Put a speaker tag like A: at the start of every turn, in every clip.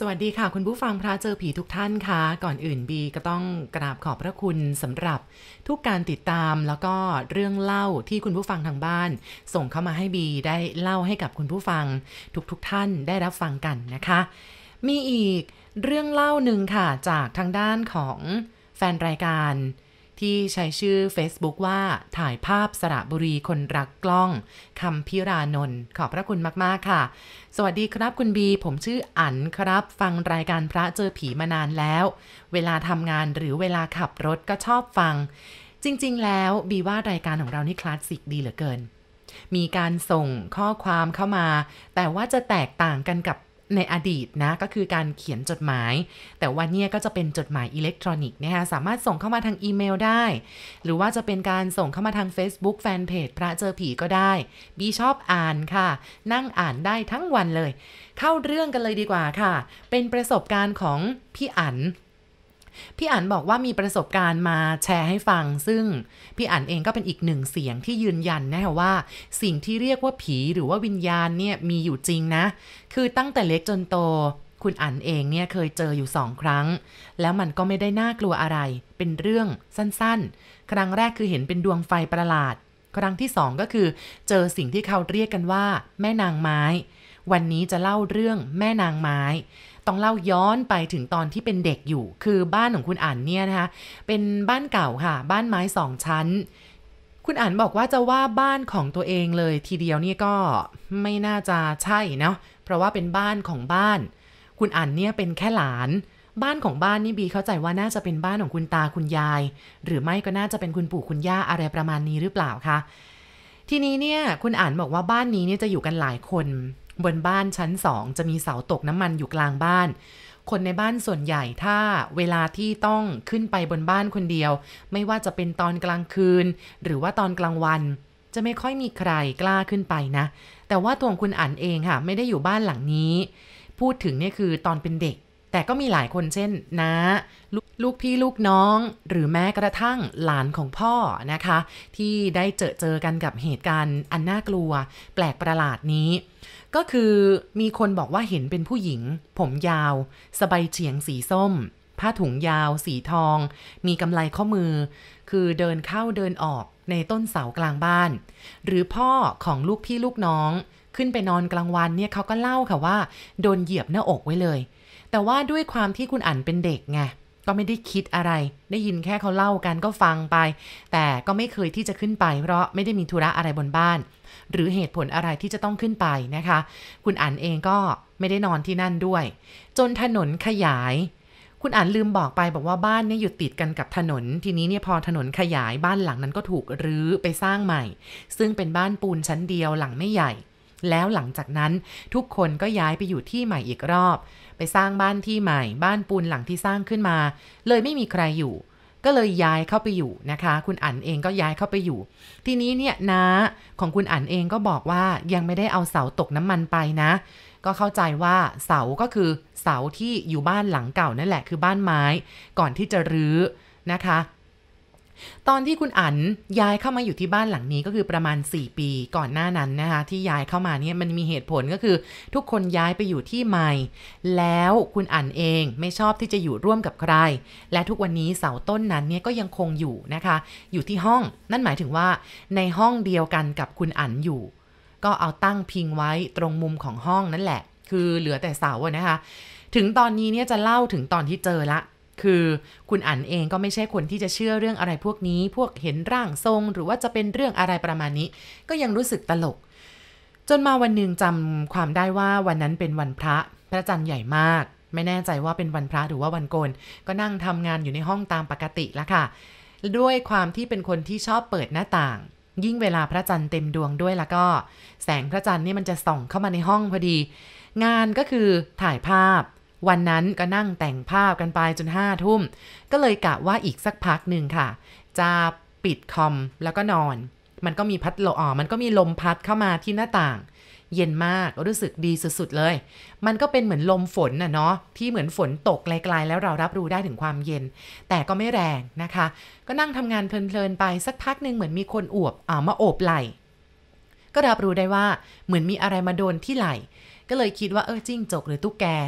A: วัสดีค่ะคุณผู้ฟังพระเจอผีทุกท่านค่ะก่อนอื่นบีก็ต้องกราบขอบพระคุณสำหรับทุกการติดตามแล้วก็เรื่องเล่าที่คุณผู้ฟังทางบ้านส่งเข้ามาให้บีได้เล่าให้กับคุณผู้ฟังทุกท่านได้รับฟังกันนะคะมีอีกเรื่องเล่าหนึ่งค่ะจากทางด้านของแฟนรายการที่ใช้ชื่อ Facebook ว่าถ่ายภาพสระบุรีคนรักกล้องคำพิรานนท์ขอบพระคุณมากๆค่ะสวัสดีครับคุณบีผมชื่ออั๋นครับฟังรายการพระเจอผีมานานแล้วเวลาทำงานหรือเวลาขับรถก็ชอบฟังจริงๆแล้วบีว่ารายการของเรานี่คลาสสิกดีเหลือเกินมีการส่งข้อความเข้ามาแต่ว่าจะแตกต่างกันกับในอดีตนะก็คือการเขียนจดหมายแต่ว่าเนี่ยก็จะเป็นจดหมายอิเล็กทรอนิกส์นะคะสามารถส่งเข้ามาทางอีเมลได้หรือว่าจะเป็นการส่งเข้ามาทาง Facebook Fanpage พระเจอผีก็ได้บีชอบอ่านค่ะนั่งอ่านได้ทั้งวันเลยเข้าเรื่องกันเลยดีกว่าค่ะเป็นประสบการณ์ของพี่อั๋นบอกว่ามีประสบการณ์มาแชร์ให้ฟังซึ่งพี่อั๋นเองก็เป็นอีกหนึ่งเสียงที่ยืนยันนะคะว่าสิ่งที่เรียกว่าผีหรือว่าวิญญาณเนี่ยมีอยู่จริงนะคือตั้งแต่เล็กจนโตคุณอั๋นเองเนี่ยเคยเจออยู่2 ครั้งแล้วมันก็ไม่ได้น่ากลัวอะไรเป็นเรื่องสั้นๆครั้งแรกคือเห็นเป็นดวงไฟประหลาดครั้งที่2ก็คือเจอสิ่งที่เขาเรียกกันว่าแม่นางไม้วันนี้จะเล่าเรื่องแม่นางไม้ต้องเล่าย้อนไปถึงตอนที่เป็นเด็กอยู่คือบ้านของคุณอั๋นเนี่ยนะคะเป็นบ้านเก่าค่ะบ้านไม้2 ชั้นคุณอั๋นบอกว่าจะว่าบ้านของตัวเองเลยทีเดียวนี่ก็ไม่น่าจะใช่เนาะเพราะว่าเป็นบ้านของบ้านคุณอั๋นเนี่ยเป็นแค่หลานบ้านของบ้านนี่บีเข้าใจว่าน่าจะเป็นบ้านของคุณตาคุณยายหรือไม่ก็น่าจะเป็นคุณปู่คุณย่าอะไรประมาณนี้หรือเปล่าคะทีนี้เนี่ยคุณอั๋นบอกว่าบ้านนี้เนี่ยจะอยู่กันหลายคนบนบ้านชั้น2จะมีเสาตกน้ำมันอยู่กลางบ้านคนในบ้านส่วนใหญ่ถ้าเวลาที่ต้องขึ้นไปบนบ้านคนเดียวไม่ว่าจะเป็นตอนกลางคืนหรือว่าตอนกลางวันจะไม่ค่อยมีใครกล้าขึ้นไปนะแต่ว่าตัวคุณอั๋นเองค่ะไม่ได้อยู่บ้านหลังนี้พูดถึงเนี่ยคือตอนเป็นเด็กแต่ก็มีหลายคนเช่นน้าลูกพี่ลูกน้องหรือแม้กระทั่งหลานของพ่อนะคะที่ได้เจอกันกับเหตุการณ์อันน่ากลัวแปลกประหลาดนี้ก็คือมีคนบอกว่าเห็นเป็นผู้หญิงผมยาวสบายเฉียงสีส้มผ้าถุงยาวสีทองมีกำไลข้อมือคือเดินเข้าเดินออกในต้นเสากลางบ้านหรือพ่อของลูกพี่ลูกน้องขึ้นไปนอนกลางวันเนี่ยเขาก็เล่าค่ะว่าโดนเหยียบหน้าอกไว้เลยแต่ว่าด้วยความที่คุณอั๋นเป็นเด็กไงก็ไม่ได้คิดอะไรได้ยินแค่เขาเล่ากันก็ฟังไปแต่ก็ไม่เคยที่จะขึ้นไปเพราะไม่ได้มีธุระอะไรบนบ้านหรือเหตุผลอะไรที่จะต้องขึ้นไปนะคะคุณอั๋นเองก็ไม่ได้นอนที่นั่นด้วยจนถนนขยายคุณอั๋นลืมบอกไปบอกว่าบ้านเนี่ยอยู่ติดกันกับถนนทีนี้เนี่ยพอถนนขยายบ้านหลังนั้นก็ถูกรื้อไปสร้างใหม่ซึ่งเป็นบ้านปูนชั้นเดียวหลังไม่ใหญ่แล้วหลังจากนั้นทุกคนก็ย้ายไปอยู่ที่ใหม่อีกรอบไปสร้างบ้านที่ใหม่บ้านปูนหลังที่สร้างขึ้นมาเลยไม่มีใครอยู่ก็เลยย้ายเข้าไปอยู่นะคะคุณอั๋นเองก็ย้ายเข้าไปอยู่ทีนี้เนี่ยน้าของคุณอั๋นเองก็บอกว่ายังไม่ได้เอาเสาตกน้ำมันไปนะก็เข้าใจว่าเสาก็คือเสาที่อยู่บ้านหลังเก่านั่นแหละคือบ้านไม้ก่อนที่จะรื้อนะคะตอนที่คุณอั๋นย้ายเข้ามาอยู่ที่บ้านหลังนี้ก็คือประมาณ4 ปีก่อนหน้านั้นนะคะที่ย้ายเข้ามาเนี่ยมันมีเหตุผลก็คือทุกคนย้ายไปอยู่ที่ใหม่แล้วคุณอั๋นเองไม่ชอบที่จะอยู่ร่วมกับใครและทุกวันนี้เสาต้นนั้นเนี่ยก็ยังคงอยู่นะคะอยู่ที่ห้องนั่นหมายถึงว่าในห้องเดียวกันกับคุณอั๋นอยู่ก็เอาตั้งพิงไว้ตรงมุมของห้องนั่นแหละคือเหลือแต่เสาอะนะคะถึงตอนนี้เนี่ยจะเล่าถึงตอนที่เจอละคือคุณอั๋นเองก็ไม่ใช่คนที่จะเชื่อเรื่องอะไรพวกนี้พวกเห็นร่างทรงหรือว่าจะเป็นเรื่องอะไรประมาณนี้ก็ยังรู้สึกตลกจนมาวันหนึ่งจำความได้ว่าวันนั้นเป็นวันพระจันทร์ใหญ่มากไม่แน่ใจว่าเป็นวันพระหรือว่าวันโกนก็นั่งทำงานอยู่ในห้องตามปกติแล้วค่ะด้วยความที่เป็นคนที่ชอบเปิดหน้าต่างยิ่งเวลาพระจันทร์เต็มดวงด้วยแล้วก็แสงพระจันทร์นี่มันจะส่องเข้ามาในห้องพอดีงานก็คือถ่ายภาพวันนั้นก็นั่งแต่งภาพกันไปจน5 ทุ่มก็เลยกะว่าอีกสักพักหนึ่งค่ะจะปิดคอมแล้วก็นอนมันก็มีมันก็มีลมพัดเข้ามาที่หน้าต่างเย็นมากรู้สึกดีสุดๆเลยมันก็เป็นเหมือนลมฝนน่ะเนาะที่เหมือนฝนตกไกลๆแล้วเรารับรู้ได้ถึงความเย็นแต่ก็ไม่แรงนะคะก็นั่งทำงานเพลินๆไปสักพักหนึ่งเหมือนมีคนมาโอบไหล่ก็รับรู้ได้ว่าเหมือนมีอะไรมาโดนที่ไหล่ก็เลยคิดว่าจิ้งจกหรือตุ๊กแก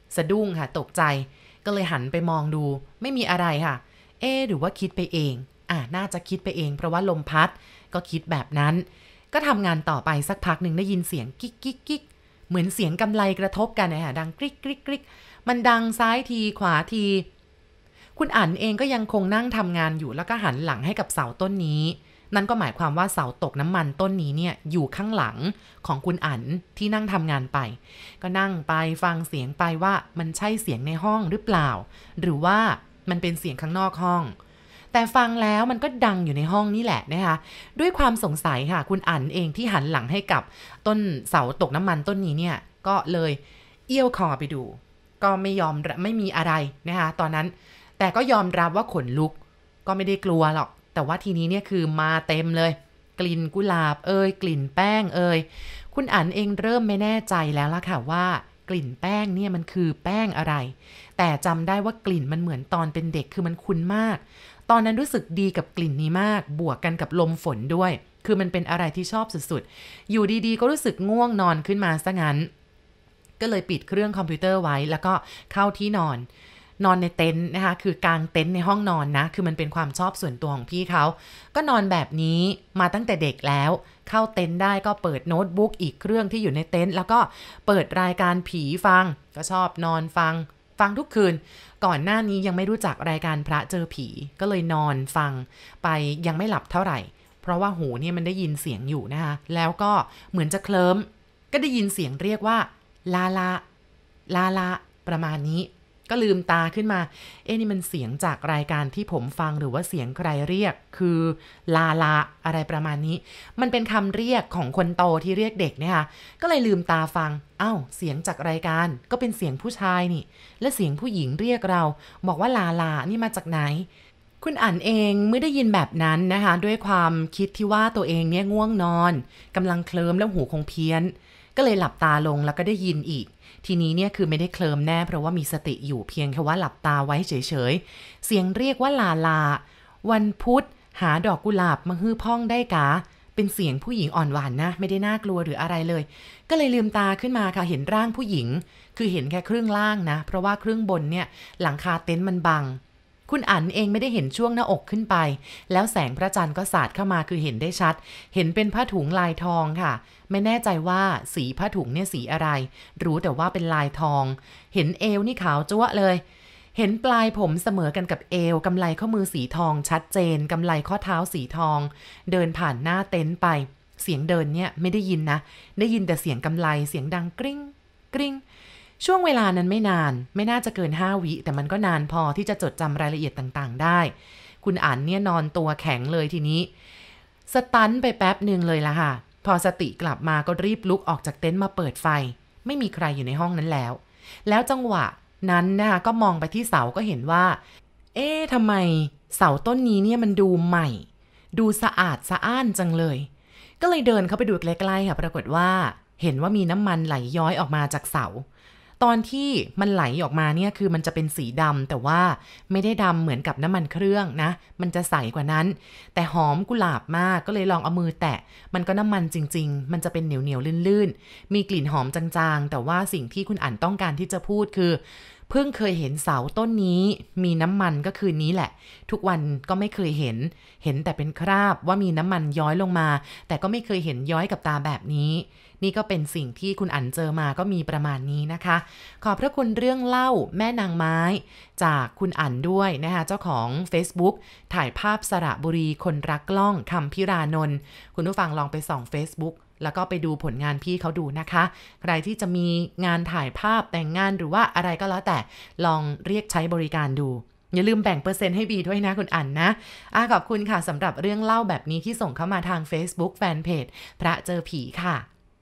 A: สะดุ้งค่ะตกใจก็เลยหันไปมองดูไม่มีอะไรค่ะหรือว่าคิดไปเองน่าจะคิดไปเองเพราะว่าลมพัดก็คิดแบบนั้นก็ทำงานต่อไปสักพักหนึ่งได้ยินเสียงกิ๊กกิ๊กกิ๊กเหมือนเสียงกำไลกระทบกันนะคะดังกริ๊กกริ๊กกริ๊กมันดังซ้ายทีขวาทีคุณอั๋นเองก็ยังคงนั่งทำงานอยู่แล้วก็หันหลังให้กับเสาต้นนี้นั่นก็หมายความว่าเสาตกน้ำมันต้นนี้เนี่ยอยู่ข้างหลังของคุณอั๋นที่นั่งทำงานไปก็นั่งไปฟังเสียงไปว่ามันใช่เสียงในห้องหรือเปล่าหรือว่ามันเป็นเสียงข้างนอกห้องแต่ฟังแล้วมันก็ดังอยู่ในห้องนี่แหละนะคะด้วยความสงสัยค่ะคุณอั๋นเองที่หันหลังให้กับต้นเสาตกน้ำมันต้นนี้เนี่ยก็เลยเอี้ยวคอไปดูก็ไม่มีอะไรนะคะตอนนั้นแต่ก็ยอมรับว่าขนลุกก็ไม่ได้กลัวหรอกแต่ว่าทีนี้เนี่ยคือมาเต็มเลยกลิ่นกุหลาบกลิ่นแป้งคุณอั๋นเองเริ่มไม่แน่ใจแล้วล่ะค่ะว่ากลิ่นแป้งเนี่ยมันคือแป้งอะไรแต่จำได้ว่ากลิ่นมันเหมือนตอนเป็นเด็กคือมันคุ้นมากตอนนั้นรู้สึกดีกับกลิ่นนี้มากบวกกันกับลมฝนด้วยคือมันเป็นอะไรที่ชอบสุดๆอยู่ดีๆก็รู้สึกง่วงนอนขึ้นมาซะงั้นก็เลยปิดเครื่องคอมพิวเตอร์ไว้แล้วก็เข้าที่นอนในเต็นท์นะคะคือกางเต็นท์ในห้องนอนนะคือมันเป็นความชอบส่วนตัวของพี่เขาก็นอนแบบนี้มาตั้งแต่เด็กแล้วเข้าเต็นท์ได้ก็เปิดโน้ตบุ๊กอีกเครื่องที่อยู่ในเต็นท์แล้วก็เปิดรายการผีฟังก็ชอบนอนฟังทุกคืนก่อนหน้านี้ยังไม่รู้จักรายการพระเจอผีก็เลยนอนฟังไปยังไม่หลับเท่าไหร่เพราะว่าหูเนี่ยมันได้ยินเสียงอยู่นะคะแล้วก็เหมือนจะเคลิ้มก็ได้ยินเสียงเรียกว่าลาลาลาลาประมาณนี้ก็ลืมตาขึ้นมานี่มันเสียงจากรายการที่ผมฟังหรือว่าเสียงใครเรียกคือลาลาอะไรประมาณนี้มันเป็นคำเรียกของคนโตที่เรียกเด็กเนี่ยค่ะก็เลยลืมตาฟังเสียงจากรายการก็เป็นเสียงผู้ชายนี่และเสียงผู้หญิงเรียกเราบอกว่าลาลานี่มาจากไหนคุณอั๋นเองเมื่อได้ยินแบบนั้นนะคะด้วยความคิดที่ว่าตัวเองเนี่ยง่วงนอนกำลังเคลิ้มแล้วหูคงเพี้ยนก็เลยหลับตาลงแล้วก็ได้ยินอีกทีนี้เนี่ยคือไม่ได้เคลิ้มแน่เพราะว่ามีสติอยู่เพียงแค่ว่าหลับตาไว้เฉยๆเสียงเรียกว่าลาลาวันพุธหาดอกกุหลาบมาฮื้อพ่องได้กะเป็นเสียงผู้หญิงอ่อนหวานนะไม่ได้น่ากลัวหรืออะไรเลยก็เลยลืมตาขึ้นมาค่ะเห็นร่างผู้หญิงคือเห็นแค่ครึ่งล่างนะเพราะว่าครึ่งบนเนี่ยหลังคาเต็นท์มันบังคุณอั๋นเองไม่ได้เห็นช่วงหน้าอกขึ้นไปแล้วแสงพระจันทร์ก็สาดเข้ามาคือเห็นได้ชัดเห็นเป็นผ้าถุงลายทองค่ะไม่แน่ใจว่าสีผ้าถุงเนี่ยสีอะไรรู้แต่ว่าเป็นลายทองเห็นเอวนี่ขาวจั๊วะเลยเห็นปลายผมเสมอกันกับเอวกำไลข้อมือสีทองชัดเจนกำไลข้อเท้าสีทองเดินผ่านหน้าเต็นท์ไปเสียงเดินเนี่ยไม่ได้ยินนะได้ยินแต่เสียงกำไลเสียงดังกริ๊งกริ๊งช่วงเวลานั้นไม่นานไม่น่าจะเกิน5 วิแต่มันก็นานพอที่จะจดจำรายละเอียดต่างๆได้คุณอั๋นเนี่ยนอนตัวแข็งเลยทีนี้สตันไปแป๊บหนึ่งเลยล่ะค่ะพอสติกลับมาก็รีบลุกออกจากเต็นท์มาเปิดไฟไม่มีใครอยู่ในห้องนั้นแล้วจังหวะนั้นนะคะก็มองไปที่เสาก็เห็นว่าทำไมเสาต้นนี้เนี่ยมันดูใหม่ดูสะอาดสะอ้านจังเลยก็เลยเดินเข้าไปดูใกล้ๆค่ะปรากฏว่าเห็นว่ามีน้ำมันไหลย้อยออกมาจากเสาตอนที่มันไหลออกมาเนี่ยคือมันจะเป็นสีดำแต่ว่าไม่ได้ดำเหมือนกับน้ำมันเครื่องนะมันจะใสกว่านั้นแต่หอมกุหลาบมากก็เลยลองเอามือแตะมันก็น้ำมันจริงๆมันจะเป็นเหนียวๆลื่นๆมีกลิ่นหอมจางๆแต่ว่าสิ่งที่คุณอั๋นต้องการที่จะพูดคือเพิ่งเคยเห็นเสาต้นนี้มีน้ำมันก็คือนี้แหละทุกวันก็ไม่เคยเห็นแต่เป็นคราบว่ามีน้ำมันย้อยลงมาแต่ก็ไม่เคยเห็นย้อยกับตาแบบนี้นี่ก็เป็นสิ่งที่คุณอั๋นเจอมาก็มีประมาณนี้นะคะขอบพระคุณเรื่องเล่าแม่นางไม้จากคุณอั๋นด้วยนะคะเจ้าของ Facebook ถ่ายภาพสระบุรีคนรักกล้องคำพิรานนท์คุณผู้ฟังลองไปส่อง Facebook แล้วก็ไปดูผลงานพี่เขาดูนะคะใครที่จะมีงานถ่ายภาพแต่งงานหรือว่าอะไรก็แล้วแต่ลองเรียกใช้บริการดูอย่าลืมแบ่งเปอร์เซ็นต์ให้บีด้วยนะคุณอั๋นนะขอบคุณค่ะสำหรับเรื่องเล่าแบบนี้ที่ส่งเข้ามาทาง Facebook Fanpage พระเจอผีค่ะ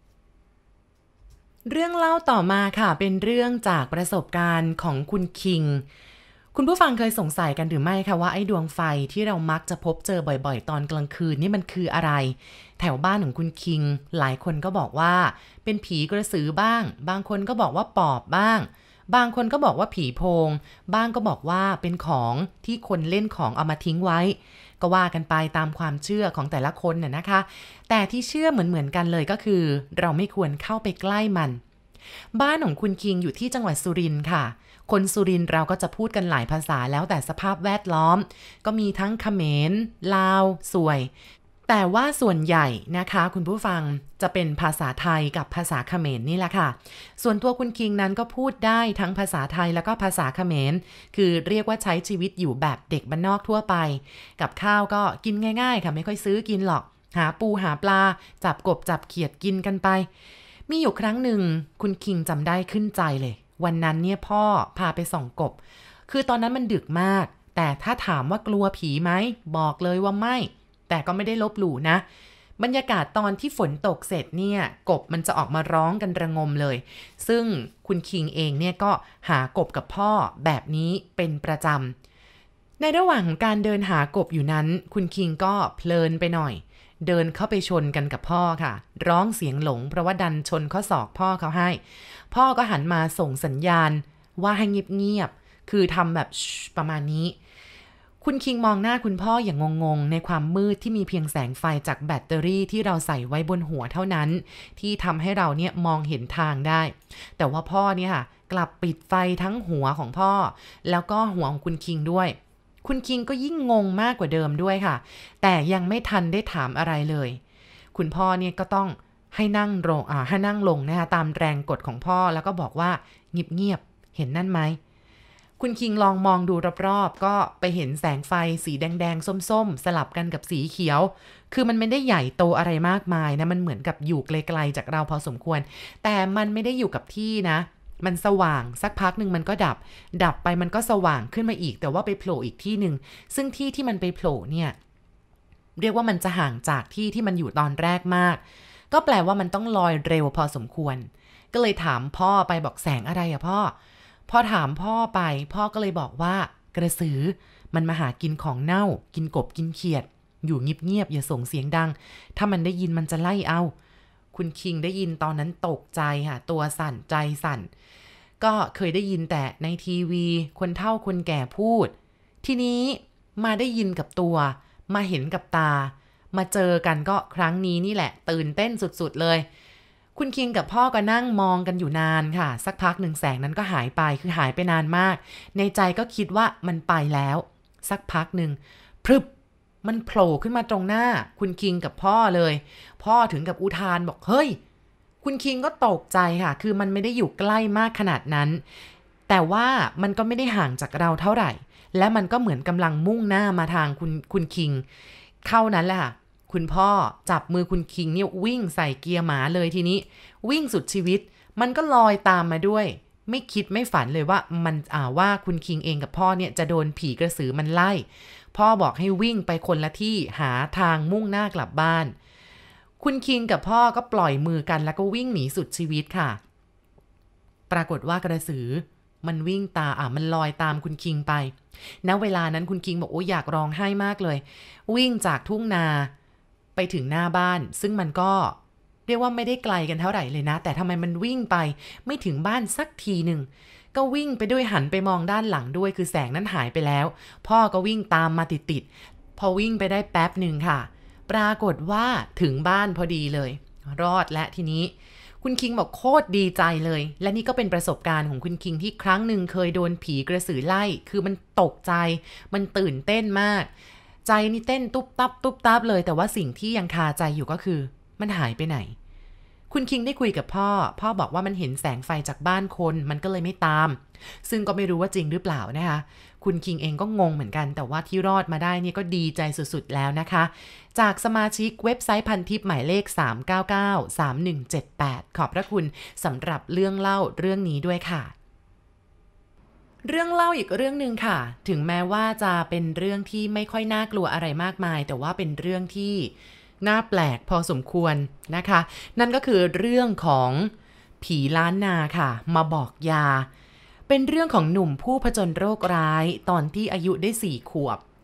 A: เรื่องเล่าต่อมาค่ะเป็นเรื่องจากประสบการณ์ของคุณคิงคุณผู้ฟังเคยสงสัยกันหรือไม่คะว่าไอ้ดวงไฟที่เรามักจะพบเจอบ่อยๆตอนกลางคืนนี่มันคืออะไรแถวบ้านของคุณคิงหลายคนก็บอกว่าเป็นผีกระสือบ้างบางคนก็บอกว่าปอบบ้างบางคนก็บอกว่าผีโพงบ้างก็บอกว่าเป็นของที่คนเล่นของเอามาทิ้งไว้ก็ว่ากันไปตามความเชื่อของแต่ละคนน่ะนะคะแต่ที่เชื่อเหมือนกันเลยก็คือเราไม่ควรเข้าไปใกล้มันบ้านของคุณคิงอยู่ที่จังหวัดสุรินทร์ค่ะคนสุรินทร์เราก็จะพูดกันหลายภาษาแล้วแต่สภาพแวดล้อมก็มีทั้งเขมรลาวสวยแต่ว่าส่วนใหญ่นะคะคุณผู้ฟังจะเป็นภาษาไทยกับภาษาเขมรนี่แหละค่ะส่วนตัวคุณคิงนั้นก็พูดได้ทั้งภาษาไทยแล้วก็ภาษาเขมรคือเรียกว่าใช้ชีวิตอยู่แบบเด็กบ้านนอกทั่วไปกับข้าวก็กินง่ายๆค่ะไม่ค่อยซื้อกินหรอกหาปูหาปลาจับกบจับเขียดกินกันไปมีอยู่ครั้งหนึ่งคุณคิงจำได้ขึ้นใจเลยวันนั้นเนี่ยพ่อพาไปส่องกบคือตอนนั้นมันดึกมากแต่ถ้าถามว่ากลัวผีไหมบอกเลยว่าไม่แต่ก็ไม่ได้ลบหลู่นะบรรยากาศตอนที่ฝนตกเสร็จเนี่ยกบมันจะออกมาร้องกันระงมเลยซึ่งคุณคิงเองเนี่ยก็หากบกับพ่อแบบนี้เป็นประจำในระหว่างของการเดินหากบอยู่นั้นคุณคิงก็เพลินไปหน่อยเดินเข้าไปชนกันกับพ่อค่ะร้องเสียงหลงเพราะว่าดันชนข้อศอกพ่อเขาให้พ่อก็หันมาส่งสัญญาณว่าให้เงียบๆคือทำแบบประมาณนี้คุณคิงมองหน้าคุณพ่ออย่างงงๆในความมืดที่มีเพียงแสงไฟจากแบตเตอรี่ที่เราใส่ไว้บนหัวเท่านั้นที่ทำให้เราเนี่ยมองเห็นทางได้แต่ว่าพ่อเนี่ยค่ะกลับปิดไฟทั้งหัวของพ่อแล้วก็หัวของคุณคิงด้วยคุณคิงก็ยิ่งงงมากกว่าเดิมด้วยค่ะแต่ยังไม่ทันได้ถามอะไรเลยคุณพ่อเนี่ยก็ต้องให้นั่งลงนะคะตามแรงกดของพ่อแล้วก็บอกว่าเงียบๆเห็นนั่นไหมคุณคิงลองมองดูรอบๆก็ไปเห็นแสงไฟสีแดงๆส้มๆสลับกันกับสีเขียวคือมันไม่ได้ใหญ่โตอะไรมากมายนะมันเหมือนกับอยู่ไกลๆจากเราพอสมควรแต่มันไม่ได้อยู่กับที่นะมันสว่างสักพักหนึ่งมันก็ดับไปมันก็สว่างขึ้นมาอีกแต่ว่าไปโผล่อีกที่หนึ่งซึ่งที่มันไปโผล่เนี่ยเรียกว่ามันจะห่างจากที่มันอยู่ตอนแรกมากก็แปลว่ามันต้องลอยเร็วพอสมควรก็เลยถามพ่อไปบอกแสงอะไรอะพ่อพอถามพ่อไปพ่อก็เลยบอกว่ากระสือมันมาหากินของเน่ากินกบกินเขียดอยู่เงียบๆอย่าส่งเสียงดังถ้ามันได้ยินมันจะไล่เอาคุณคิงได้ยินตอนนั้นตกใจค่ะตัวสั่นใจสั่นก็เคยได้ยินแต่ในทีวีคนเฒ่าคนแก่พูดทีนี้มาได้ยินกับตัวมาเห็นกับตามาเจอกันก็ครั้งนี้นี่แหละตื่นเต้นสุดๆเลยคุณคิงกับพ่อก็นั่งมองกันอยู่นานค่ะสักพักหนึ่งแสงนั้นก็หายไปคือหายไปนานมากในใจก็คิดว่ามันไปแล้วสักพักหนึ่งพรึบมันโผล่ขึ้นมาตรงหน้าคุณคิงกับพ่อเลยพ่อถึงกับอุทานบอกเฮ้ยคุณคิงก็ตกใจค่ะคือมันไม่ได้อยู่ใกล้มากขนาดนั้นแต่ว่ามันก็ไม่ได้ห่างจากเราเท่าไหร่และมันก็เหมือนกำลังมุ่งหน้ามาทางคุณคิงเข้านั้นแหละค่ะคุณพ่อจับมือคุณคิงเนี่ยวิ่งใส่เกียร์หมาเลยทีนี้วิ่งสุดชีวิตมันก็ลอยตามมาด้วยไม่คิดไม่ฝันเลยว่ามันว่าคุณคิงเองกับพ่อเนี่ยจะโดนผีกระสือมันไล่พ่อบอกให้วิ่งไปคนละที่หาทางมุ่งหน้ากลับบ้านคุณคิงกับพ่อก็ปล่อยมือกันแล้วก็วิ่งหนีสุดชีวิตค่ะปรากฏว่ากระสือมันวิ่งมันลอยตามคุณคิงไปณเวลานั้นคุณคิงบอกโอ้อยากร้องไห้มากเลยวิ่งจากทุ่งนาไปถึงหน้าบ้านซึ่งมันก็เรียกว่าไม่ได้ไกลกันเท่าไหร่เลยนะแต่ทำไมมันวิ่งไปไม่ถึงบ้านสักทีหนึ่งก็วิ่งไปด้วยหันไปมองด้านหลังด้วยคือแสงนั้นหายไปแล้วพ่อก็วิ่งตามมาติดพอวิ่งไปได้แป๊บหนึ่งค่ะปรากฏว่าถึงบ้านพอดีเลยรอดและทีนี้คุณคิงบอกโคตรดีใจเลยและนี่ก็เป็นประสบการณ์ของคุณคิงที่ครั้งหนึ่งเคยโดนผีกระสือไล่คือมันตกใจมันตื่นเต้นมากใจนี่เต้นตุ๊บตับเลยแต่ว่าสิ่งที่ยังคาใจอยู่ก็คือมันหายไปไหนคุณคิงได้คุยกับพ่อบอกว่ามันเห็นแสงไฟจากบ้านคนมันก็เลยไม่ตามซึ่งก็ไม่รู้ว่าจริงหรือเปล่านะคะคุณคิงเองก็งงเหมือนกันแต่ว่าที่รอดมาได้นี่ก็ดีใจสุดๆแล้วนะคะจากสมาชิกเว็บไซต์พันทิปหมายเลข3993178ขอบพระคุณสำหรับเรื่องเล่าเรื่องนี้ด้วยค่ะเรื่องเล่าอีกเรื่องนึงค่ะถึงแม้ว่าจะเป็นเรื่องที่ไม่ค่อยน่ากลัวอะไรมากมายแต่ว่าเป็นเรื่องที่น่าแปลกพอสมควรนะคะนั่นก็คือเรื่องของผีล้านนาค่ะมาบอกยาเป็นเรื่องของหนุ่มผู้ผจญโรคร้ายตอนที่อายุได้4 ขวบ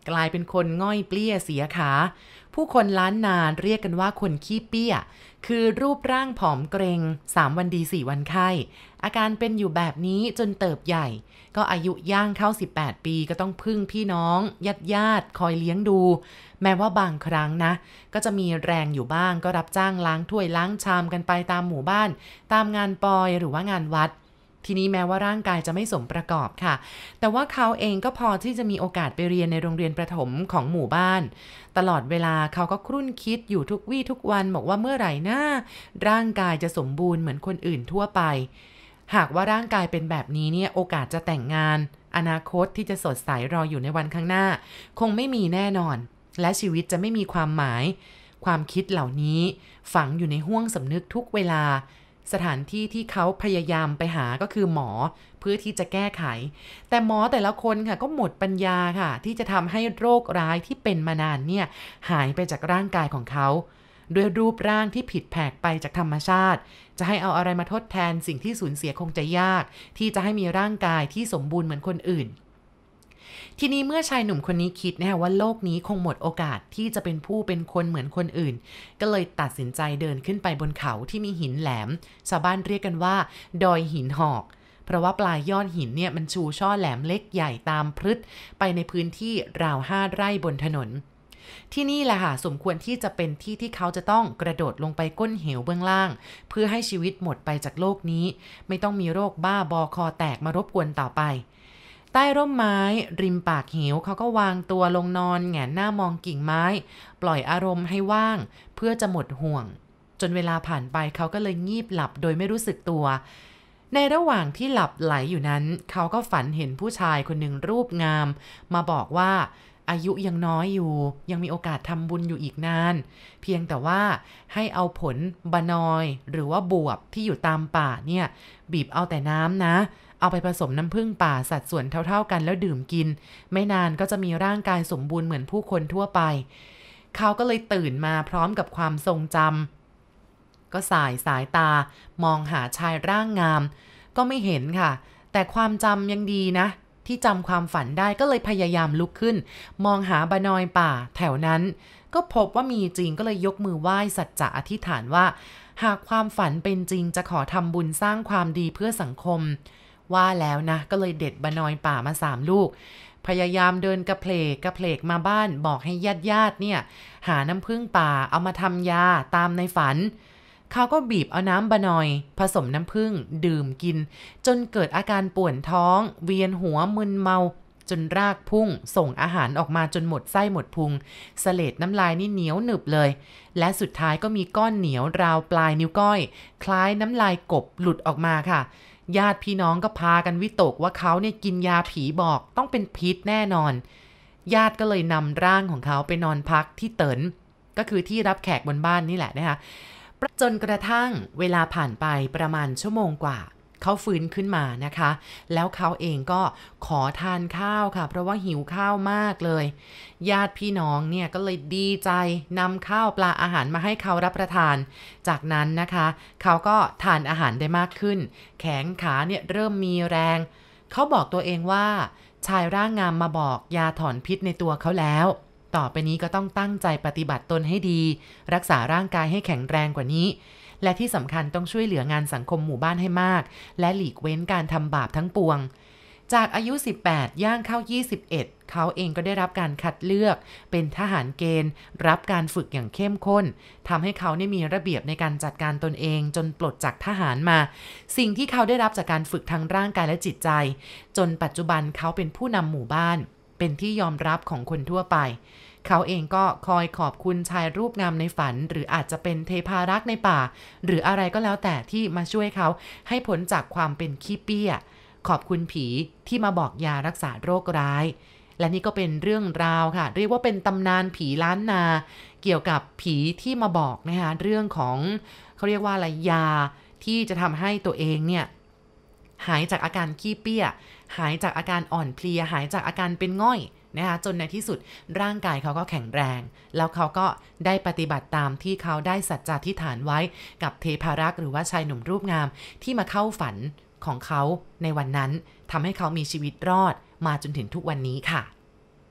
A: กลายเป็นคนง่อยเปลี้ยเสียขาผู้คนล้านนาเรียกกันว่าคนขี้เปี้ยคือรูปร่างผอมเกรง3 วันดี4 วันไข้อาการเป็นอยู่แบบนี้จนเติบใหญ่ก็อายุย่างเข้า18 ปีก็ต้องพึ่งพี่น้องญาติคอยเลี้ยงดูแม้ว่าบางครั้งนะก็จะมีแรงอยู่บ้างก็รับจ้างล้างถ้วยล้างชามกันไปตามหมู่บ้านตามงานปอยหรือว่างานวัดทีนี้แม้ว่าร่างกายจะไม่สมประกอบค่ะแต่ว่าเขาเองก็พอที่จะมีโอกาสไปเรียนในโรงเรียนประถมของหมู่บ้านตลอดเวลาเขาก็ครุ่นคิดอยู่ทุกวี่ทุกวันบอกว่าเมื่อไหร่นะร่างกายจะสมบูรณ์เหมือนคนอื่นทั่วไปหากว่าร่างกายเป็นแบบนี้เนี่ยโอกาสจะแต่งงานอนาคตที่จะสดใสรออยู่ในวันข้างหน้าคงไม่มีแน่นอนและชีวิตจะไม่มีความหมายความคิดเหล่านี้ฝังอยู่ในห้วงสำนึกทุกเวลาสถานที่ที่เขาพยายามไปหาก็คือหมอเพื่อที่จะแก้ไขแต่หมอแต่ละคนค่ะก็หมดปัญญาค่ะที่จะทำให้โรคร้ายที่เป็นมานานเนี่ยหายไปจากร่างกายของเขาด้วยรูปร่างที่ผิดแผกไปจากธรรมชาติจะให้เอาอะไรมาทดแทนสิ่งที่สูญเสียคงจะยากที่จะให้มีร่างกายที่สมบูรณ์เหมือนคนอื่นทีนี้เมื่อชายหนุ่มคนนี้คิดนะคะว่าโลกนี้คงหมดโอกาสที่จะเป็นผู้เป็นคนเหมือนคนอื่นก็เลยตัดสินใจเดินขึ้นไปบนเขาที่มีหินแหลมชาวบ้านเรียกกันว่าดอยหินหอกเพราะว่าปลายยอดหินเนี่ยมันชูช่อแหลมเล็กใหญ่ตามพฤษไปในพื้นที่ราว5 ไร่บนถนนที่นี่แหละค่ะสมควรที่จะเป็นที่ที่เขาจะต้องกระโดดลงไปก้นเหวเบื้องล่างเพื่อให้ชีวิตหมดไปจากโลกนี้ไม่ต้องมีโรคบ้าบอคอแตกมารบกวนต่อไปใต้ร่มไม้ริมปากเหวเขาก็วางตัวลงนอนแหงนหน้ามองกิ่งไม้ปล่อยอารมณ์ให้ว่างเพื่อจะหมดห่วงจนเวลาผ่านไปเขาก็เลยงีบหลับโดยไม่รู้สึกตัวในระหว่างที่หลับไหลอยู่นั้นเขาก็ฝันเห็นผู้ชายคนหนึ่งรูปงามมาบอกว่าอายุยังน้อยอยู่ยังมีโอกาสทำบุญอยู่อีกนานเพียงแต่ว่าให้เอาผลบานอยหรือว่าบวบที่อยู่ตามป่าเนี่ยบีบเอาแต่น้ำนะเอาไปผสมน้ำผึ้งป่าสัดส่วนเท่าๆกันแล้วดื่มกินไม่นานก็จะมีร่างกายสมบูรณ์เหมือนผู้คนทั่วไปเขาก็เลยตื่นมาพร้อมกับความทรงจำก็สายตามองหาชายร่างงามก็ไม่เห็นค่ะแต่ความจำยังดีนะที่จำความฝันได้ก็เลยพยายามลุกขึ้นมองหาบานอยป่าแถวนั้นก็พบว่ามีจริงก็เลยยกมือไหว้สัจจะอธิษฐานว่าหากความฝันเป็นจริงจะขอทำบุญสร้างความดีเพื่อสังคมว่าแล้วนะก็เลยเด็ดบานอยป่ามา3 ลูกพยายามเดินกระเพลกมาบ้านบอกให้ญาติเนี่ยหาน้ำผึ้งป่าเอามาทำยาตามในฝันเขาก็บีบเอาน้ำบานอยผสมน้ำผึ้งดื่มกินจนเกิดอาการปวดท้องเวียนหัวมึนเมาจนรากพุ่งส่งอาหารออกมาจนหมดไส้หมดพุงเสลดน้ำลายนี่เหนียวหนึบเลยและสุดท้ายก็มีก้อนเหนียวราวปลายนิ้วก้อยคล้ายน้ำลายกบหลุดออกมาค่ะญาติพี่น้องก็พากันวิตกว่าเขาเนี่ยกินยาผีบอกต้องเป็นพิษแน่นอนญาติก็เลยนำร่างของเขาไปนอนพักที่เติ๋นก็คือที่รับแขกบนบ้านนี่แหละนะคะจนกระทั่งเวลาผ่านไปประมาณชั่วโมงกว่าเขาฟื้นขึ้นมานะคะแล้วเขาเองก็ขอทานข้าวค่ะเพราะว่าหิวข้าวมากเลยญาติพี่น้องเนี่ยก็เลยดีใจนำข้าวปลาอาหารมาให้เขารับประทานจากนั้นนะคะเขาก็ทานอาหารได้มากขึ้นแขนขาเนี่ยเริ่มมีแรงเขาบอกตัวเองว่าชายร่างงามมาบอกยาถอนพิษในตัวเขาแล้วต่อไปนี้ก็ต้องตั้งใจปฏิบัติตนให้ดีรักษาร่างกายให้แข็งแรงกว่านี้และที่สำคัญต้องช่วยเหลืองานสังคมหมู่บ้านให้มากและหลีกเว้นการทำบาปทั้งปวงจากอายุ18ย่างเข้า21เขาเองก็ได้รับการคัดเลือกเป็นทหารเกณฑ์รับการฝึกอย่างเข้มข้นทำให้เขาได้มีระเบียบในการจัดการตนเองจนปลดจากทหารมาสิ่งที่เขาได้รับจากการฝึกทางร่างกายและจิตใจจนปัจจุบันเขาเป็นผู้นำหมู่บ้านเป็นที่ยอมรับของคนทั่วไปเขาเองก็คอยขอบคุณชายรูปงามในฝันหรืออาจจะเป็นเทพารักษ์ในป่าหรืออะไรก็แล้วแต่ที่มาช่วยเขาให้พ้นจากความเป็นขี้เปี้ยขอบคุณผีที่มาบอกยารักษาโรคร้ายและนี่ก็เป็นเรื่องราวค่ะเรียกว่าเป็นตำนานผีล้านนาเกี่ยวกับผีที่มาบอกนะคะเรื่องของเขาเรียกว่าอะไรยาที่จะทำให้ตัวเองเนี่ยหายจากอาการขี้เปี้ยหายจากอาการอ่อนเพลียหายจากอาการเป็นง่อยนะคะจนในที่สุดร่างกายเขาก็แข็งแรงแล้วเขาก็ได้ปฏิบัติตามที่เขาได้สัจจาธิษฐานไว้กับเทพารักษ์หรือว่าชายหนุ่มรูปงามที่มาเข้าฝันของเขาในวันนั้นทำให้เขามีชีวิตรอดมาจนถึงทุกวันนี้ค่ะ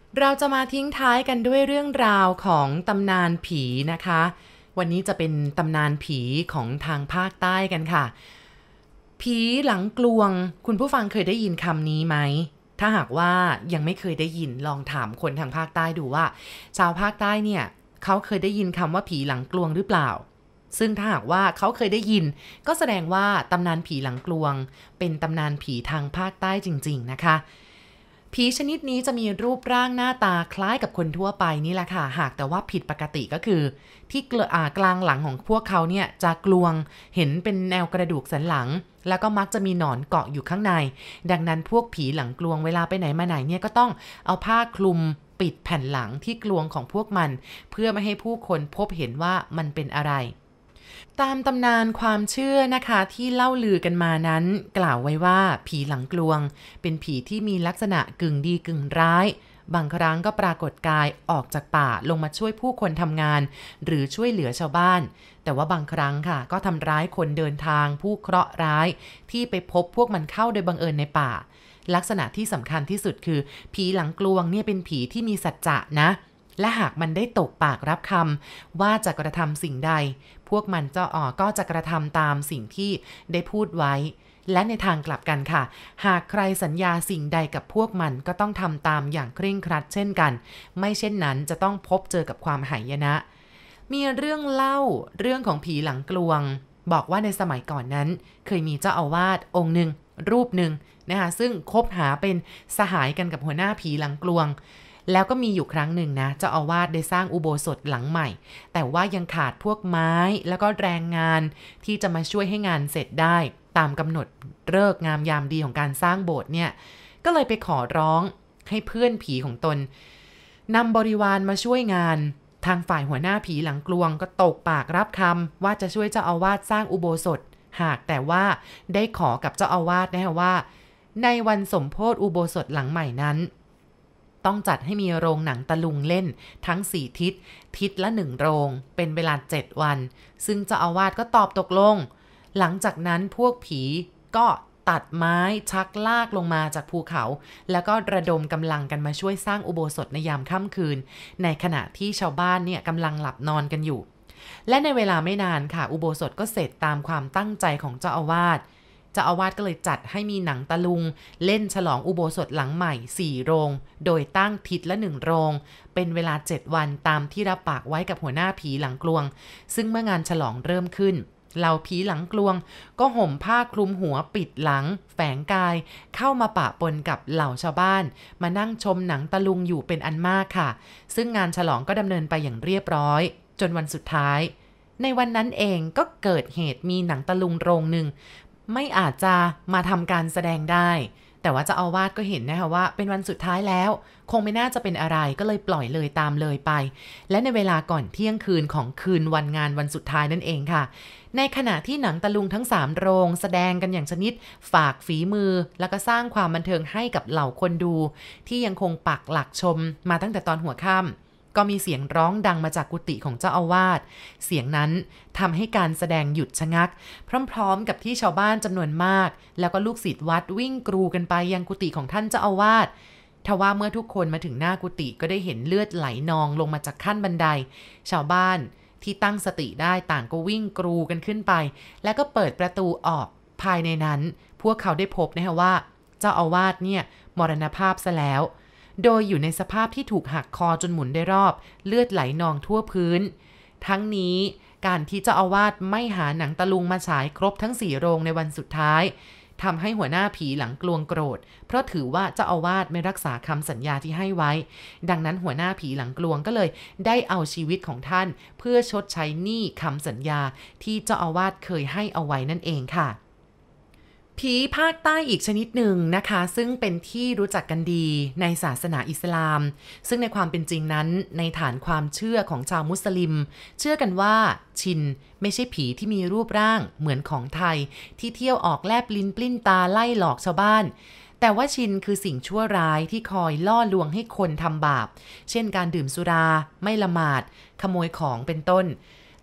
A: เราจะมาทิ้งท้ายกันด้วยเรื่องราวของตำนานผีนะคะวันนี้จะเป็นตำนานผีของทางภาคใต้กันค่ะผีหลังกลวงคุณผู้ฟังเคยได้ยินคำนี้ไหมถ้าหากว่ายังไม่เคยได้ยินลองถามคนทางภาคใต้ดูว่าชาวภาคใต้เนี่ยเขาเคยได้ยินคำว่าผีหลังกลวงหรือเปล่าซึ่งถ้าหากว่าเขาเคยได้ยินก็แสดงว่าตำนานผีหลังกลวงเป็นตำนานผีทางภาคใต้จริงๆนะคะผีชนิดนี้จะมีรูปร่างหน้าตาคล้ายกับคนทั่วไปนี่แหละค่ะหากแต่ว่าผิดปกติก็คือที่กลางหลังของพวกเขาเนี่ยจะกลวงเห็นเป็นแนวกระดูกสันหลังแล้วก็มักจะมีหนอนเกาะอยู่ข้างในดังนั้นพวกผีหลังกลวงเวลาไปไหนมาไหนเนี่ยก็ต้องเอาผ้าคลุมปิดแผ่นหลังที่กลวงของพวกมันเพื่อไม่ให้ผู้คนพบเห็นว่ามันเป็นอะไรตามตำนานความเชื่อนะคะที่เล่าลือกันมานั้นกล่าวไว้ว่าผีหลังกลวงเป็นผีที่มีลักษณะกึ่งดีกึ่งร้ายบางครั้งก็ปรากฏกายออกจากป่าลงมาช่วยผู้คนทำงานหรือช่วยเหลือชาวบ้านแต่ว่าบางครั้งค่ะก็ทำร้ายคนเดินทางผู้เคราะห์ร้ายที่ไปพบพวกมันเข้าโดยบังเอิญในป่าลักษณะที่สำคัญที่สุดคือผีหลังกลวงเนี่ยเป็นผีที่มีสัจจะนะและหากมันได้ตกปากรับคำว่าจะกระทำสิ่งใดพวกมันก็จะกระทำตามสิ่งที่ได้พูดไว้และในทางกลับกันค่ะหากใครสัญญาสิ่งใดกับพวกมันก็ต้องทำตามอย่างเคร่งครัดเช่นกันไม่เช่นนั้นจะต้องพบเจอกับความหายนะมีเรื่องเล่าเรื่องของผีหลังกลวงบอกว่าในสมัยก่อนนั้นเคยมีเจ้าอาวาสองค์หนึ่งรูปหนึ่งนะคะซึ่งคบหาเป็นสหายกันกับหัวหน้าผีหลังกลวงแล้วก็มีอยู่ครั้งหนึ่งนะเจ้าอาวาสได้สร้างอุโบสถหลังใหม่แต่ว่ายังขาดพวกไม้แล้วก็แรงงานที่จะมาช่วยให้งานเสร็จได้ตามกำหนดฤกษ์งามยามดีของการสร้างโบสถ์เนี่ยก็เลยไปขอร้องให้เพื่อนผีของตนนำบริวารมาช่วยงานทางฝ่ายหัวหน้าผีหลังกลวงก็ตกปากรับคำว่าจะช่วยเจ้าอาวาสสร้างอุโบสถหากแต่ว่าได้ขอกับเจ้าอาวาสนะว่าในวันสมโภชอุโบสถหลังใหม่นั้นต้องจัดให้มีโรงหนังตะลุงเล่นทั้ง4ทิศทิศละ1โรงเป็นเวลา7วันซึ่งเจ้าอาวาสก็ตอบตกลงหลังจากนั้นพวกผีก็ตัดไม้ชักลากลงมาจากภูเขาแล้วก็ระดมกำลังกันมาช่วยสร้างอุโบสถในยามค่ำคืนในขณะที่ชาวบ้านเนี่ยกำลังหลับนอนกันอยู่และในเวลาไม่นานค่ะอุโบสถก็เสร็จตามความตั้งใจของเจ้าอาวาสก็เลยจัดให้มีหนังตะลุงเล่นฉลองอุโบสถหลังใหม่4โรงโดยตั้งทิศละ1โรงเป็นเวลา7วันตามที่รับปากไว้กับหัวหน้าผีหลังกลวงซึ่งเมื่องานฉลองเริ่มขึ้นเหล่าผีหลังกลวงก็ห่มผ้าคลุมหัวปิดหลังแฝงกายเข้ามาปะปนกับเหล่าชาวบ้านมานั่งชมหนังตะลุงอยู่เป็นอันมากค่ะซึ่งงานฉลองก็ดำเนินไปอย่างเรียบร้อยจนวันสุดท้ายในวันนั้นเองก็เกิดเหตุมีหนังตะลุงโรงหนึ่งไม่อาจจะมาทำการแสดงได้แต่ว่าเจ้าอาวาสก็เห็นนะคะว่าเป็นวันสุดท้ายแล้วคงไม่น่าจะเป็นอะไรก็เลยปล่อยเลยตามเลยไปและในเวลาก่อนเที่ยงคืนของคืนวันงานวันสุดท้ายนั่นเองค่ะในขณะที่หนังตะลุงทั้ง3โรงแสดงกันอย่างชนิดฝากฝีมือแล้วก็สร้างความบันเทิงให้กับเหล่าคนดูที่ยังคงปักหลักชมมาตั้งแต่ตอนหัวค่ำก็มีเสียงร้องดังมาจากกุฏิของเจ้าอาวาสเสียงนั้นทำให้การแสดงหยุดชะงักพร้อมๆกับที่ชาวบ้านจำนวนมากแล้วก็ลูกศิษย์วัดวิ่งกรูกันไปยังกุฏิของท่านเจ้าอาวาสทว่าเมื่อทุกคนมาถึงหน้ากุฏิก็ได้เห็นเลือดไหลนองลงมาจากขั้นบันไดชาวบ้านที่ตั้งสติได้ต่างก็วิ่งกรูกันขึ้นไปแล้วก็เปิดประตูออกภายในนั้นพวกเขาได้พบนะคะว่าเจ้าอาวาสเนี่ยมรณภาพซะแล้วโดยอยู่ในสภาพที่ถูกหักคอจนหมุนได้รอบเลือดไหลนองทั่วพื้นทั้งนี้การที่เจ้าอาวาสไม่หาหนังตะลุงมาฉายครบทั้ง4โรงในวันสุดท้ายทำให้หัวหน้าผีหลังกลวงโกรธเพราะถือว่าเจ้าอาวาสไม่รักษาคำสัญญาที่ให้ไว้ดังนั้นหัวหน้าผีหลังกลวงก็เลยได้เอาชีวิตของท่านเพื่อชดใช้หนี้คำสัญญาที่เจ้าอาวาสเคยให้เอาไว้นั่นเองค่ะผีภาคใต้อีกชนิดหนึ่งนะคะซึ่งเป็นที่รู้จักกันดีในศาสนาอิสลามซึ่งในความเป็นจริงนั้นในฐานความเชื่อของชาวมุสลิมเชื่อกันว่าชินไม่ใช่ผีที่มีรูปร่างเหมือนของไทยที่เที่ยวออกแลบลิ้นปลิ้นตาไล่หลอกชาวบ้านแต่ว่าชินคือสิ่งชั่วร้ายที่คอยล่อลวงให้คนทำบาปเช่นการดื่มสุราไม่ละหมาดขโมยของเป็นต้น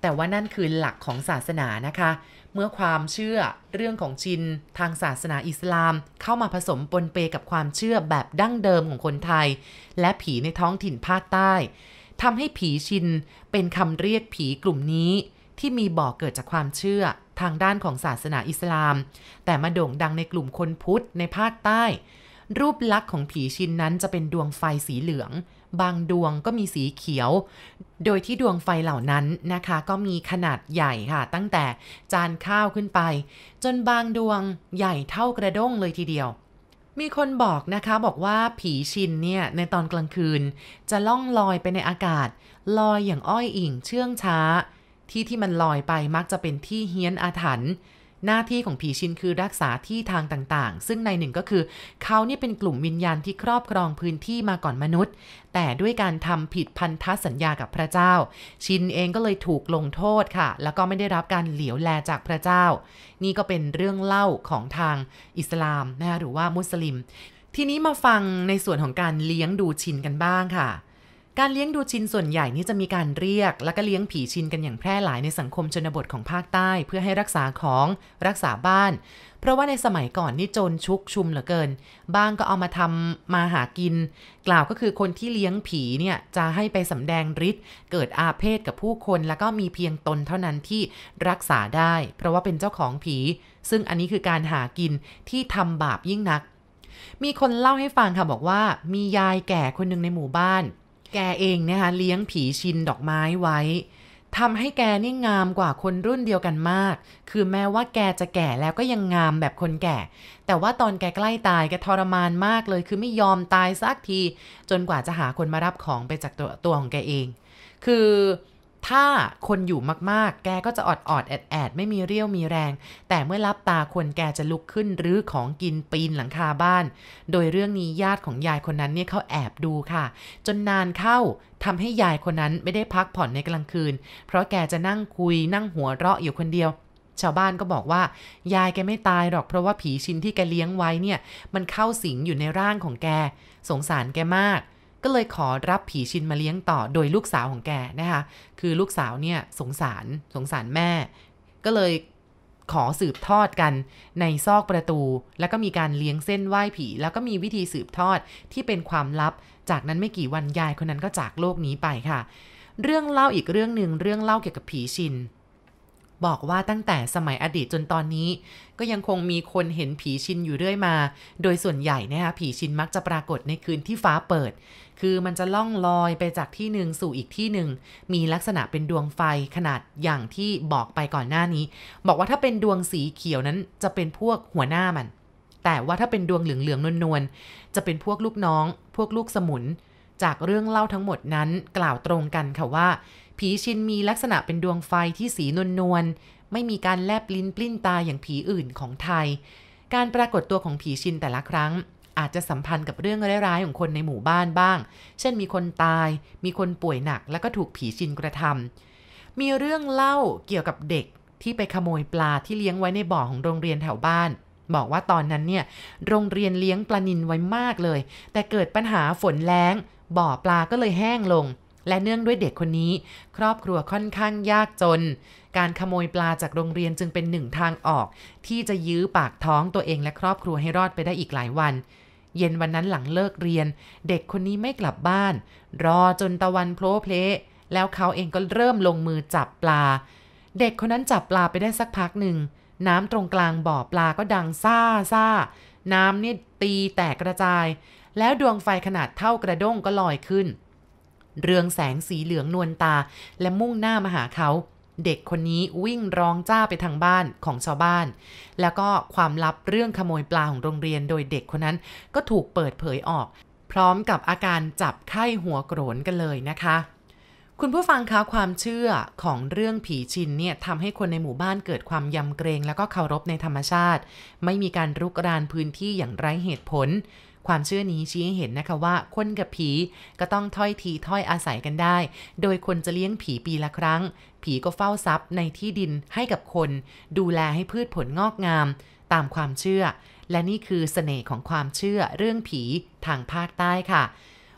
A: แต่ว่านั่นคือหลักของศาสนานะคะเมื่อความเชื่อเรื่องของจินทางศาสนาอิสลามเข้ามาผสมปนเปกับความเชื่อแบบดั้งเดิมของคนไทยและผีในท้องถิ่นภาคใต้ทำให้ผีชินเป็นคำเรียกผีกลุ่มนี้ที่มีบ่อเกิดจากความเชื่อทางด้านของศาสนาอิสลามแต่มาโด่งดังในกลุ่มคนพุทธในภาคใต้รูปลักษณ์ของผีชินนั้นจะเป็นดวงไฟสีเหลืองบางดวงก็มีสีเขียวโดยที่ดวงไฟเหล่านั้นนะคะก็มีขนาดใหญ่ค่ะตั้งแต่จานข้าวขึ้นไปจนบางดวงใหญ่เท่ากระด้งเลยทีเดียวมีคนบอกนะคะบอกว่าผีชินเนี่ยในตอนกลางคืนจะล่องลอยไปในอากาศลอยอย่างอ้อยอิงเชื่องช้าที่มันลอยไปมักจะเป็นที่เฮี้ยนอาถรรพ์หน้าที่ของผีชินคือรักษาที่ทางต่างๆซึ่งในหนึ่งก็คือเขาเนี่ยเป็นกลุ่มวิญญาณที่ครอบครองพื้นที่มาก่อนมนุษย์แต่ด้วยการทำผิดพันธสัญญากับพระเจ้าชินเองก็เลยถูกลงโทษค่ะแล้วก็ไม่ได้รับการเหลียวแลจากพระเจ้านี่ก็เป็นเรื่องเล่าของทางอิสลามนะคะหรือว่ามุสลิมทีนี้มาฟังในส่วนของการเลี้ยงดูชินกันบ้างค่ะการเลี้ยงดูชินส่วนใหญ่นี่จะมีการเรียกและก็เลี้ยงผีชินกันอย่างแพร่หลายในสังคมชนบทของภาคใต้เพื่อให้รักษาของรักษาบ้านเพราะว่าในสมัยก่อนนี่โจรชุกชุมเหลือเกินบ้างก็เอามาทำมาหากินกล่าวก็คือคนที่เลี้ยงผีเนี่ยจะให้ไปสำแดงฤทธิ์เกิดอาเพศกับผู้คนแล้วก็มีเพียงตนเท่านั้นที่รักษาได้เพราะว่าเป็นเจ้าของผีซึ่งอันนี้คือการหากินที่ทำบาปยิ่งนักมีคนเล่าให้ฟังค่ะบอกว่ามียายแก่คนหนึ่งในหมู่บ้านแกเองนะคะเลี้ยงผีชินดอกไม้ไว้ทำให้แกนี่งามกว่าคนรุ่นเดียวกันมากคือแม้ว่าแกจะแก่แล้วก็ยังงามแบบคนแก่แต่ว่าตอนแกใกล้ตายแกทรมานมากเลยคือไม่ยอมตายสักทีจนกว่าจะหาคนมารับของไปจากตัวของแกเองคือถ้าคนอยู่มากๆแกก็จะอดแอดไม่มีเรี่ยวมีแรงแต่เมื่อลับตาคนแกจะลุกขึ้นรื้อของกินปีนหลังคาบ้านโดยเรื่องนี้ญาติของยายคนนั้นเนี่ยเขาแอบดูค่ะจนนานเข้าทำให้ยายคนนั้นไม่ได้พักผ่อนในกลางคืนเพราะแกจะนั่งคุยนั่งหัวเราะอยู่คนเดียวชาวบ้านก็บอกว่ายายแกไม่ตายหรอกเพราะว่าผีชินที่แกเลี้ยงไว้เนี่ยมันเข้าสิงอยู่ในร่างของแกสงสารแกมากก็เลยขอรับผีชินมาเลี้ยงต่อโดยลูกสาวของแกนะคะคือลูกสาวเนี่ยสงสารแม่ก็เลยขอสืบทอดกันในซอกประตูแล้วก็มีการเลี้ยงเส้นไหว้ผีแล้วก็มีวิธีสืบทอดที่เป็นความลับจากนั้นไม่กี่วันยายคนนั้นก็จากโลกนี้ไปค่ะเรื่องเล่าอีกเรื่องหนึ่งเรื่องเล่าเกี่ยวกับผีชินบอกว่าตั้งแต่สมัยอดีตจนตอนนี้ก็ยังคงมีคนเห็นผีชินอยู่เรื่อยมาโดยส่วนใหญ่นะคะผีชินมักจะปรากฏในคืนที่ฟ้าเปิดคือมันจะล่องลอยไปจากที่หนึ่งสู่อีกที่หนึ่งมีลักษณะเป็นดวงไฟขนาดอย่างที่บอกไปก่อนหน้านี้บอกว่าถ้าเป็นดวงสีเขียวนั้นจะเป็นพวกหัวหน้ามันแต่ว่าถ้าเป็นดวงเหลืองๆนวลๆจะเป็นพวกลูกน้องพวกลูกสมุนจากเรื่องเล่าทั้งหมดนั้นกล่าวตรงกันค่ะว่าผีชินมีลักษณะเป็นดวงไฟที่สีนวลๆไม่มีการแลบลิ้นปลิ้นตาอย่างผีอื่นของไทยการปรากฏตัวของผีชินแต่ละครั้งอาจจะสัมพันธ์กับเรื่องร้ายๆของคนในหมู่บ้านบ้างเช่นมีคนตายมีคนป่วยหนักแล้วก็ถูกผีชินกระทำมีเรื่องเล่าเกี่ยวกับเด็กที่ไปขโมยปลาที่เลี้ยงไว้ในบ่อของโรงเรียนแถวบ้านบอกว่าตอนนั้นเนี่ยโรงเรียนเลี้ยงปลานิลไว้มากเลยแต่เกิดปัญหาฝนแล้งบ่อปลาก็เลยแห้งลงและเนื่องด้วยเด็กคนนี้ครอบครัวค่อนข้างยากจนการขโมยปลาจากโรงเรียนจึงเป็นหนึ่งทางออกที่จะยื้อปากท้องตัวเองและครอบครัวให้รอดไปได้อีกหลายวันเย็นวันนั้นหลังเลิกเรียนเด็กคนนี้ไม่กลับบ้านรอจนตะวันโผล่เพลแล้วเขาเองก็เริ่มลงมือจับปลาเด็กคนนั้นจับปลาไปได้สักพักหนึ่งน้ำตรงกลางบ่อปลาก็ดังซ่าน้ำนี่ตีแตกกระจายแล้วดวงไฟขนาดเท่ากระด้งก็ลอยขึ้นเรืองแสงสีเหลืองนวลตาและมุ่งหน้ามาหาเขาเด็กคนนี้วิ่งร้องจ้าไปทางบ้านของชาวบ้านแล้วก็ความลับเรื่องขโมยปลาของโรงเรียนโดยเด็กคนนั้นก็ถูกเปิดเผยออกพร้อมกับอาการจับไข้หัวโกรนกันเลยนะคะคุณผู้ฟังคะความเชื่อของเรื่องผีชินเนี่ยทำให้คนในหมู่บ้านเกิดความยำเกรงแล้วก็เคารพในธรรมชาติไม่มีการรุกรานพื้นที่อย่างไร้เหตุผลความเชื่อนี้ชี้ให้เห็นนะคะว่าคนกับผีก็ต้องถ้อยทีถ้อยอาศัยกันได้โดยคนจะเลี้ยงผีปีละครั้งผีก็เฝ้าทรัพย์ในที่ดินให้กับคนดูแลให้พืชผลงอกงามตามความเชื่อและนี่คือเสน่ห์ของความเชื่อเรื่องผีทางภาคใต้ค่ะ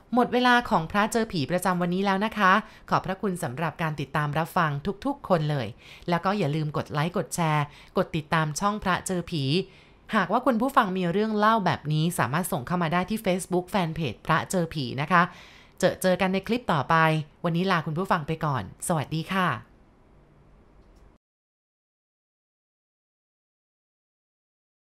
A: หมดเวลาของพระเจอผีประจำวันนี้แล้วนะคะขอบพระคุณสำหรับการติดตามรับฟังทุกๆคนเลยแล้วก็อย่าลืมกดไลค์กดแชร์กดติดตามช่องพระเจอผีหากว่าคุณผู้ฟังมีเรื่องเล่าแบบนี้สามารถส่งเข้ามาได้ที่ Facebook Fanpage พระเจอผีนะคะเจอกันในคลิปต่อไปวันนี้ลาคุณผู้ฟังไปก่อนสวัสดีค่ะ